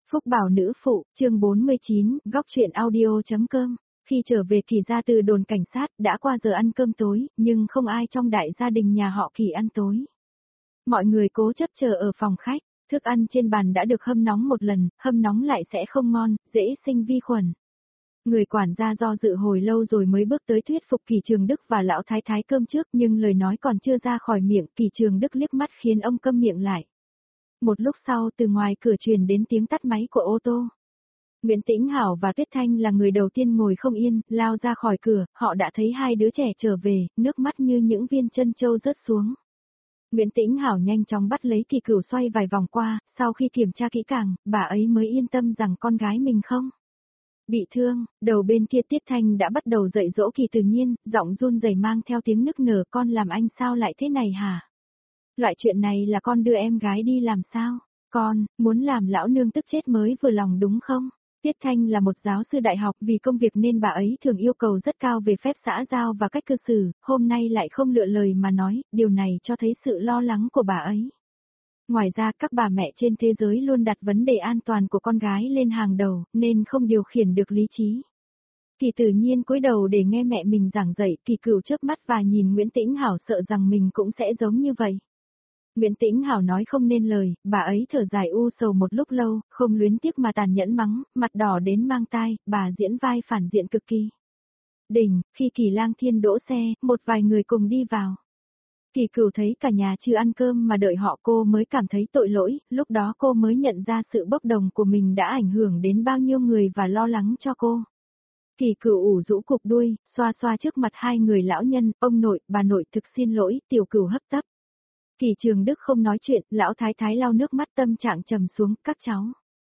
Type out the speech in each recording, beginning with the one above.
Phúc Bảo nữ phụ, chương 49, góc truyện audio.com. Khi trở về Kỳ ra từ đồn cảnh sát, đã qua giờ ăn cơm tối, nhưng không ai trong đại gia đình nhà họ Kỳ ăn tối. Mọi người cố chấp chờ ở phòng khách, thức ăn trên bàn đã được hâm nóng một lần, hâm nóng lại sẽ không ngon, dễ sinh vi khuẩn. Người quản gia do dự hồi lâu rồi mới bước tới thuyết phục Kỳ Trường Đức và lão thái thái cơm trước, nhưng lời nói còn chưa ra khỏi miệng, Kỳ Trường Đức liếc mắt khiến ông câm miệng lại. Một lúc sau từ ngoài cửa truyền đến tiếng tắt máy của ô tô. Nguyễn Tĩnh Hảo và Tuyết Thanh là người đầu tiên ngồi không yên, lao ra khỏi cửa, họ đã thấy hai đứa trẻ trở về, nước mắt như những viên chân châu rớt xuống. Nguyễn Tĩnh Hảo nhanh chóng bắt lấy Kỳ Cửu xoay vài vòng qua, sau khi kiểm tra kỹ càng, bà ấy mới yên tâm rằng con gái mình không bị thương. Đầu bên kia Tiết Thanh đã bắt đầu dạy dỗ Kỳ Tự Nhiên, giọng run rẩy mang theo tiếng nức nở, con làm anh sao lại thế này hả? Loại chuyện này là con đưa em gái đi làm sao? Con, muốn làm lão nương tức chết mới vừa lòng đúng không? Tiết Thanh là một giáo sư đại học, vì công việc nên bà ấy thường yêu cầu rất cao về phép xã giao và cách cư xử, hôm nay lại không lựa lời mà nói, điều này cho thấy sự lo lắng của bà ấy. Ngoài ra các bà mẹ trên thế giới luôn đặt vấn đề an toàn của con gái lên hàng đầu, nên không điều khiển được lý trí. Kỳ Tự Nhiên cúi đầu để nghe mẹ mình giảng dạy, Kỳ Cửu chớp mắt và nhìn Nguyễn Tĩnh Hảo sợ rằng mình cũng sẽ giống như vậy. Nguyễn Tĩnh Hảo nói không nên lời, bà ấy thở dài u sầu một lúc lâu, không luyến tiếc mà tàn nhẫn mắng, mặt đỏ đến mang tai, bà diễn vai phản diện cực kỳ. Đỉnh, khi Kỳ Lang Thiên đỗ xe, một vài người cùng đi vào. Kỳ Cửu thấy cả nhà chưa ăn cơm mà đợi họ, cô mới cảm thấy tội lỗi, lúc đó cô mới nhận ra sự bốc đồng của mình đã ảnh hưởng đến bao nhiêu người và lo lắng cho cô. Kỳ Cửu ủ rũ cục đuôi, xoa xoa trước mặt hai người lão nhân, ông nội, bà nội thực xin lỗi, Tiểu Cửu hấp tấp. Kỳ Trường Đức không nói chuyện, lão thái thái lau nước mắt, tâm trạng trầm xuống, các cháu.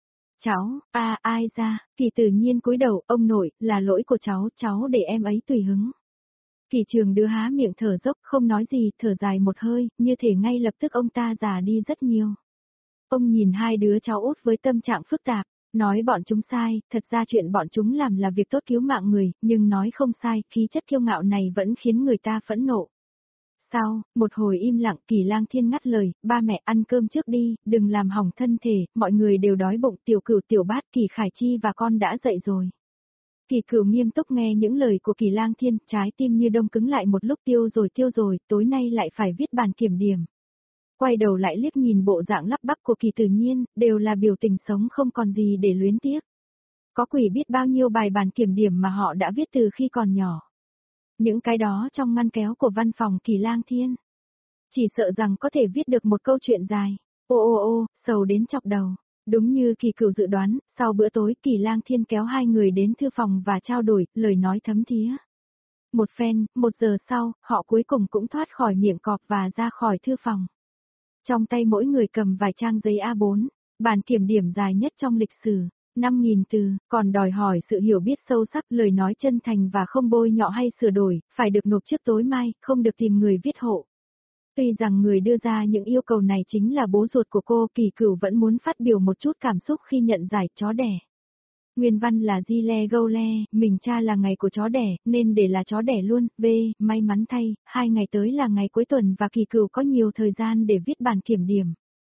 Cháu, ai ra, Kỳ Tự Nhiên cúi đầu, ông nội, là lỗi của cháu để em ấy tùy hứng. Kỳ Trường Đức há miệng thở dốc, không nói gì, thở dài một hơi, như thể ngay lập tức ông ta già đi rất nhiều. Ông nhìn hai đứa cháu út với tâm trạng phức tạp, nói bọn chúng sai, thật ra chuyện bọn chúng làm là việc tốt cứu mạng người, nhưng nói không sai, khí chất kiêu ngạo này vẫn khiến người ta phẫn nộ. Sau, một hồi im lặng, Kỳ Lang Thiên ngắt lời, ba mẹ ăn cơm trước đi, đừng làm hỏng thân thể, mọi người đều đói bụng, Tiểu Cửu Tiểu Bát, Kỳ Khải Chi và con đã dậy rồi. Kỳ Cửu nghiêm túc nghe những lời của Kỳ Lang Thiên, trái tim như đông cứng lại một lúc, tiêu rồi, tối nay lại phải viết bản kiểm điểm. Quay đầu lại liếc nhìn bộ dạng lắp bắp của Kỳ Tự Nhiên, đều là biểu tình sống không còn gì để luyến tiếc. Có quỷ biết bao nhiêu bài bản kiểm điểm mà họ đã viết từ khi còn nhỏ. Những cái đó trong ngăn kéo của văn phòng Kỳ Lang Thiên. Chỉ sợ rằng có thể viết được một câu chuyện dài. Ô, sầu đến chọc đầu. Đúng như Kỳ Cửu dự đoán, sau bữa tối Kỳ Lang Thiên kéo hai người đến thư phòng và trao đổi, lời nói thấm thía. Một phen, 1 giờ sau, họ cuối cùng cũng thoát khỏi miệng cọp và ra khỏi thư phòng. Trong tay mỗi người cầm vài trang giấy A4, bản kiểm điểm dài nhất trong lịch sử. 5.000 từ, còn đòi hỏi sự hiểu biết sâu sắc, lời nói chân thành và không bôi nhọ hay sửa đổi, phải được nộp trước tối mai, không được tìm người viết hộ. Tuy rằng người đưa ra những yêu cầu này chính là bố ruột của cô, Kỳ Cửu vẫn muốn phát biểu một chút cảm xúc khi nhận giải chó đẻ. Nguyên văn là Di Le Gâu Le, mình cha là ngày của chó đẻ, nên để là chó đẻ luôn, may mắn thay, 2 ngày tới là ngày cuối tuần và Kỳ Cửu có nhiều thời gian để viết bản kiểm điểm.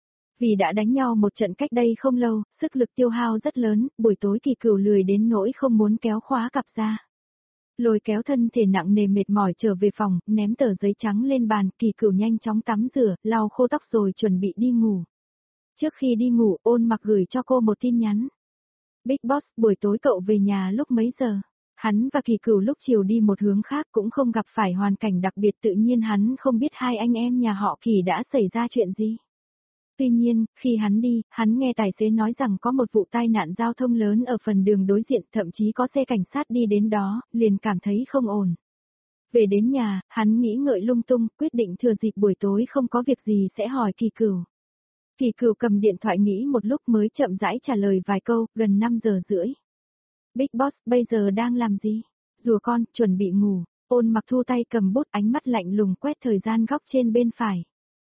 Vì đã đánh nhau một trận cách đây không lâu, sức lực tiêu hao rất lớn, buổi tối Kỳ Cửu lười đến nỗi không muốn kéo khóa cặp ra. Lôi kéo thân thể nặng nề mệt mỏi trở về phòng, ném tờ giấy trắng lên bàn, Kỳ Cửu nhanh chóng tắm rửa, lau khô tóc rồi chuẩn bị đi ngủ. Trước khi đi ngủ, Ôn Mặc gửi cho cô một tin nhắn. Big Boss, buổi tối cậu về nhà lúc mấy giờ? Hắn và Kỳ Cửu lúc chiều đi một hướng khác, cũng không gặp phải hoàn cảnh đặc biệt, tự nhiên hắn không biết hai anh em nhà họ Kỳ đã xảy ra chuyện gì. Tuy nhiên, khi hắn đi, hắn nghe tài xế nói rằng có một vụ tai nạn giao thông lớn ở phần đường đối diện, thậm chí có xe cảnh sát đi đến đó, liền cảm thấy không ổn. Về đến nhà, hắn nghĩ ngợi lung tung, quyết định thừa dịp buổi tối không có việc gì sẽ hỏi Kỳ Cửu. Kỳ Cửu cầm điện thoại nghĩ một lúc mới chậm rãi trả lời vài câu, gần 5 giờ rưỡi. Big Boss, bây giờ đang làm gì? Rùa con, chuẩn bị ngủ. Ôn Mặc thu tay cầm bút, ánh mắt lạnh lùng quét thời gian góc trên bên phải.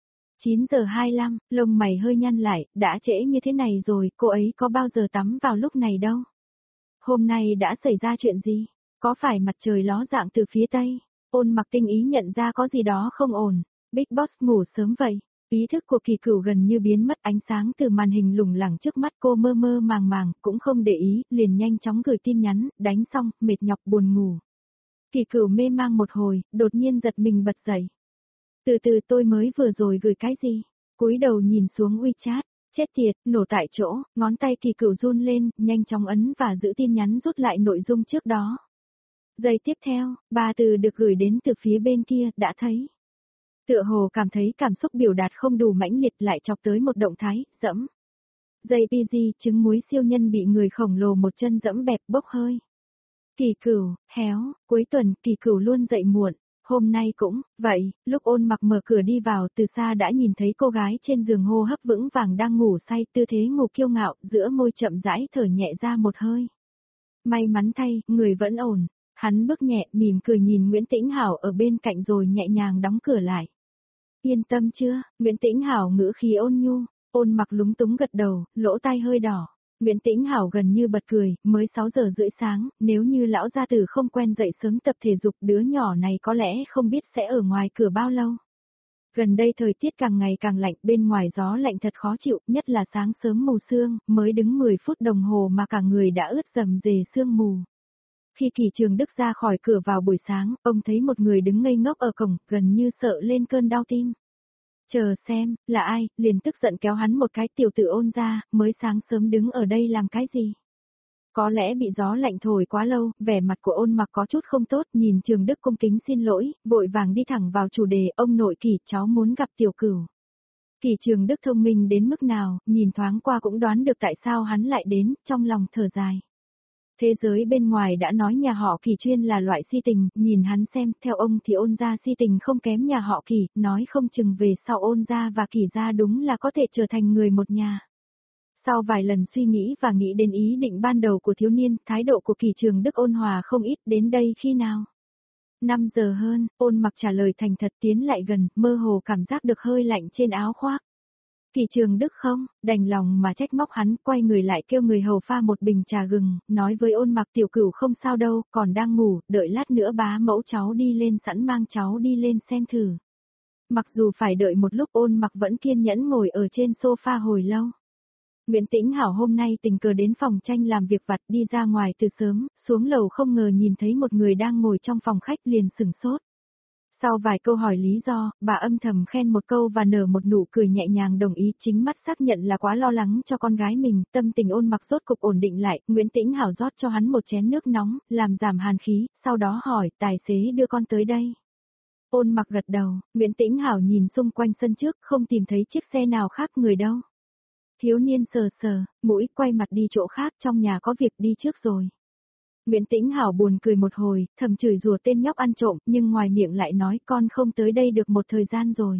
9 giờ 25, lông mày hơi nhăn lại, đã trễ như thế này rồi, cô ấy có bao giờ tắm vào lúc này đâu. Hôm nay đã xảy ra chuyện gì? Có phải mặt trời ló dạng từ phía tây? Ôn Mặc tinh ý nhận ra có gì đó không ổn. Big Boss ngủ sớm vậy. Ý thức của Kỳ Cửu gần như biến mất, ánh sáng từ màn hình lủng lẳng trước mắt cô mơ mơ màng màng, cũng không để ý, liền nhanh chóng gửi tin nhắn, đánh xong, mệt nhọc buồn ngủ. Kỳ Cửu mê mang một hồi, đột nhiên giật mình bật dậy. Từ từ, tôi mới vừa rồi gửi cái gì? Cúi đầu nhìn xuống WeChat, chết tiệt, nổ tại chỗ, ngón tay Kỳ Cửu run lên, nhanh chóng ấn và giữ tin nhắn rút lại nội dung trước đó. Giây tiếp theo, 3 từ được gửi đến từ phía bên kia, đã thấy. Tựa hồ cảm thấy cảm xúc biểu đạt không đủ mãnh liệt, lại chọc tới một động thái, dẫm. JPG, trứng muối siêu nhân bị người khổng lồ một chân dẫm bẹp bốc hơi. Kỳ Cửu, héo, cuối tuần Kỳ Cửu luôn dậy muộn, hôm nay cũng, vậy, lúc Ôn Mặc mở cửa đi vào, từ xa đã nhìn thấy cô gái trên giường hô hấp vững vàng đang ngủ say, tư thế ngủ kiêu ngạo, giữa môi chậm rãi thở nhẹ ra một hơi. May mắn thay, người vẫn ổn. Hắn bước nhẹ, mỉm cười nhìn Nguyễn Tĩnh Hảo ở bên cạnh rồi nhẹ nhàng đóng cửa lại. Yên tâm chưa? Nguyễn Tĩnh Hảo ngữ khí ôn nhu. Ôn Mặc lúng túng gật đầu, lỗ tai hơi đỏ. Nguyễn Tĩnh Hảo gần như bật cười, mới 6 giờ rưỡi sáng, nếu như lão gia tử không quen dậy sớm tập thể dục, đứa nhỏ này có lẽ không biết sẽ ở ngoài cửa bao lâu. Gần đây thời tiết càng ngày càng lạnh, bên ngoài gió lạnh thật khó chịu, nhất là sáng sớm mù sương, mới đứng 10 phút đồng hồ mà cả người đã ướt rầm rề sương mù. Khi Kỳ Trường Đức ra khỏi cửa vào buổi sáng, ông thấy một người đứng ngây ngốc ở cổng, gần như sợ lên cơn đau tim. Chờ xem, là ai, liền tức giận kéo hắn một cái, tiểu tử Ôn ra, mới sáng sớm đứng ở đây làm cái gì? Có lẽ bị gió lạnh thổi quá lâu, vẻ mặt của Ôn Mặc có chút không tốt, nhìn Trường Đức cung kính xin lỗi, vội vàng đi thẳng vào chủ đề, ông nội Kỳ, cháu muốn gặp tiểu cửu. Kỳ Trường Đức thông minh đến mức nào, nhìn thoáng qua cũng đoán được tại sao hắn lại đến, trong lòng thở dài. Thế giới bên ngoài đã nói nhà họ Kỳ chuyên là loại si tình, nhìn hắn xem, theo ông thì Ôn gia si tình không kém nhà họ Kỳ, nói không chừng về sau Ôn gia và Kỳ gia đúng là có thể trở thành người một nhà. Sau vài lần suy nghĩ và nghĩ đến ý định ban đầu của thiếu niên, thái độ của Kỳ Trường Đức ôn hòa không ít, đến đây khi nào? 5 giờ hơn, Ôn Mặc trả lời thành thật, tiến lại gần, mơ hồ cảm giác được hơi lạnh trên áo khoác. Kỳ Trường Đức không, đành lòng mà trách móc hắn, quay người lại kêu người hầu pha một bình trà gừng, nói với Ôn Mặc tiểu cửu không sao đâu, còn đang ngủ, đợi lát nữa bá mẫu cháu đi lên sẵn mang cháu đi lên xem thử. Mặc dù phải đợi một lúc, Ôn Mặc vẫn kiên nhẫn ngồi ở trên sofa hồi lâu. Nguyễn Tĩnh Hảo hôm nay tình cờ đến phòng tranh làm việc vặt, đi ra ngoài từ sớm, xuống lầu không ngờ nhìn thấy một người đang ngồi trong phòng khách, liền sửng sốt. Sau vài câu hỏi lý do, bà âm thầm khen một câu và nở một nụ cười nhẹ nhàng đồng ý, chính mắt xác nhận là quá lo lắng cho con gái mình, tâm tình Ôn Mặc rốt cục ổn định lại, Nguyễn Tĩnh Hảo rót cho hắn một chén nước nóng, làm giảm hàn khí, sau đó hỏi, tài xế đưa con tới đây. Ôn Mặc gật đầu, Nguyễn Tĩnh Hảo nhìn xung quanh sân trước, không tìm thấy chiếc xe nào khác người đâu. Thiếu niên sờ sờ, mũi, quay mặt đi chỗ khác, trong nhà có việc đi trước rồi. Nguyễn Tĩnh Hảo buồn cười một hồi, thầm chửi rủa tên nhóc ăn trộm, nhưng ngoài miệng lại nói con không tới đây được một thời gian rồi.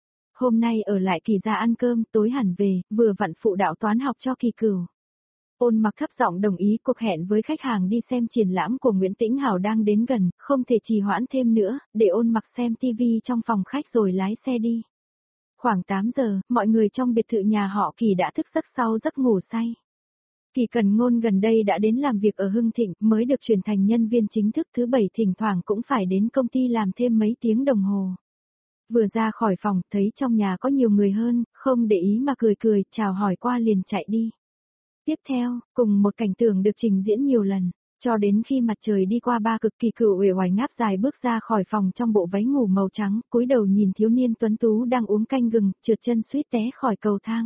Hôm nay ở lại Kỳ gia ăn cơm, tối hẳn về, vừa vặn phụ đạo toán học cho Kỳ Cửu. Ôn Mặc thấp giọng đồng ý, cuộc hẹn với khách hàng đi xem triển lãm của Nguyễn Tĩnh Hảo đang đến gần, không thể trì hoãn thêm nữa, để Ôn Mặc xem tivi trong phòng khách rồi lái xe đi. Khoảng 8 giờ, mọi người trong biệt thự nhà họ Kỳ đã thức giấc sau giấc ngủ say. Kỳ Cần Ngôn gần đây đã đến làm việc ở Hưng Thịnh, mới được chuyển thành nhân viên chính thức, thứ bảy thỉnh thoảng cũng phải đến công ty làm thêm mấy tiếng đồng hồ. Vừa ra khỏi phòng, thấy trong nhà có nhiều người hơn, không để ý mà cười cười, chào hỏi qua liền chạy đi. Tiếp theo, cùng một cảnh tượng được trình diễn nhiều lần, cho đến khi mặt trời đi qua ba cực, Kỳ Cửu uể oải ngáp dài bước ra khỏi phòng trong bộ váy ngủ màu trắng, cúi đầu nhìn thiếu niên tuấn tú đang uống canh gừng, trượt chân suýt té khỏi cầu thang.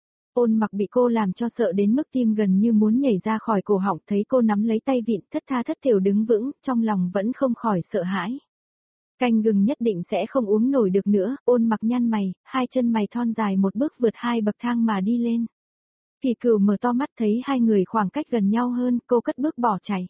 Ôn Mặc bị cô làm cho sợ đến mức tim gần như muốn nhảy ra khỏi cổ họng, thấy cô nắm lấy tay vịn, thất tha thất thểu đứng vững, trong lòng vẫn không khỏi sợ hãi. Canh gừng nhất định sẽ không uống nổi được nữa, Ôn Mặc nhăn mày, hai chân mày thon dài một bước vượt 2 bậc thang mà đi lên. Kỳ Cửu mở to mắt thấy hai người khoảng cách gần nhau hơn, cô cất bước bỏ chạy.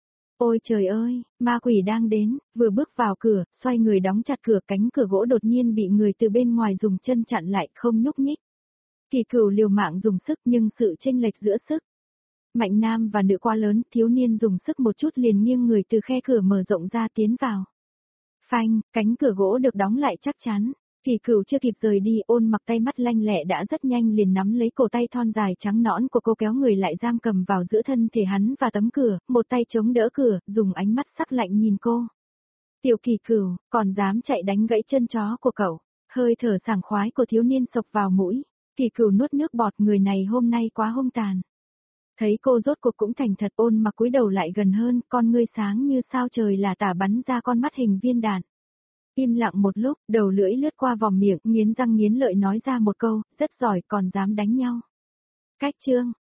Ôi trời ơi, ma quỷ đang đến, vừa bước vào cửa, xoay người đóng chặt cửa, cánh cửa gỗ đột nhiên bị người từ bên ngoài dùng chân chặn lại, không nhúc nhích. Kỳ Cửu liều mạng dùng sức, nhưng sự chênh lệch giữa sức mạnh nam và nữ quá lớn, thiếu niên dùng sức một chút liền nghiêng người từ khe cửa mở rộng ra tiến vào. Phanh, cánh cửa gỗ được đóng lại chắc chắn. Kỳ Cửu chưa kịp rời đi, Ôn Mặc tay mắt lanh lẹ đã rất nhanh liền nắm lấy cổ tay thon dài trắng nõn của cô, kéo người lại giam cầm vào giữa thân thể hắn và tấm cửa, một tay chống đỡ cửa, dùng ánh mắt sắc lạnh nhìn cô. Tiểu Kỳ Cửu, còn dám chạy đánh gãy chân chó của cậu. Hơi thở sảng khoái của thiếu niên sộc vào mũi, Kỳ Cửu nuốt nước bọt, người này hôm nay quá hung tàn. Thấy cô rốt cuộc cũng thành thật, Ôn Mặc cúi đầu lại gần hơn, con ngươi sáng như sao trời là tả bắn ra con mắt hình viên đạn. Im lặng một lúc, đầu lưỡi lướt qua vòng miệng, nghiến răng nghiến lợi nói ra một câu, rất giỏi, còn dám đánh nhau. Cách chương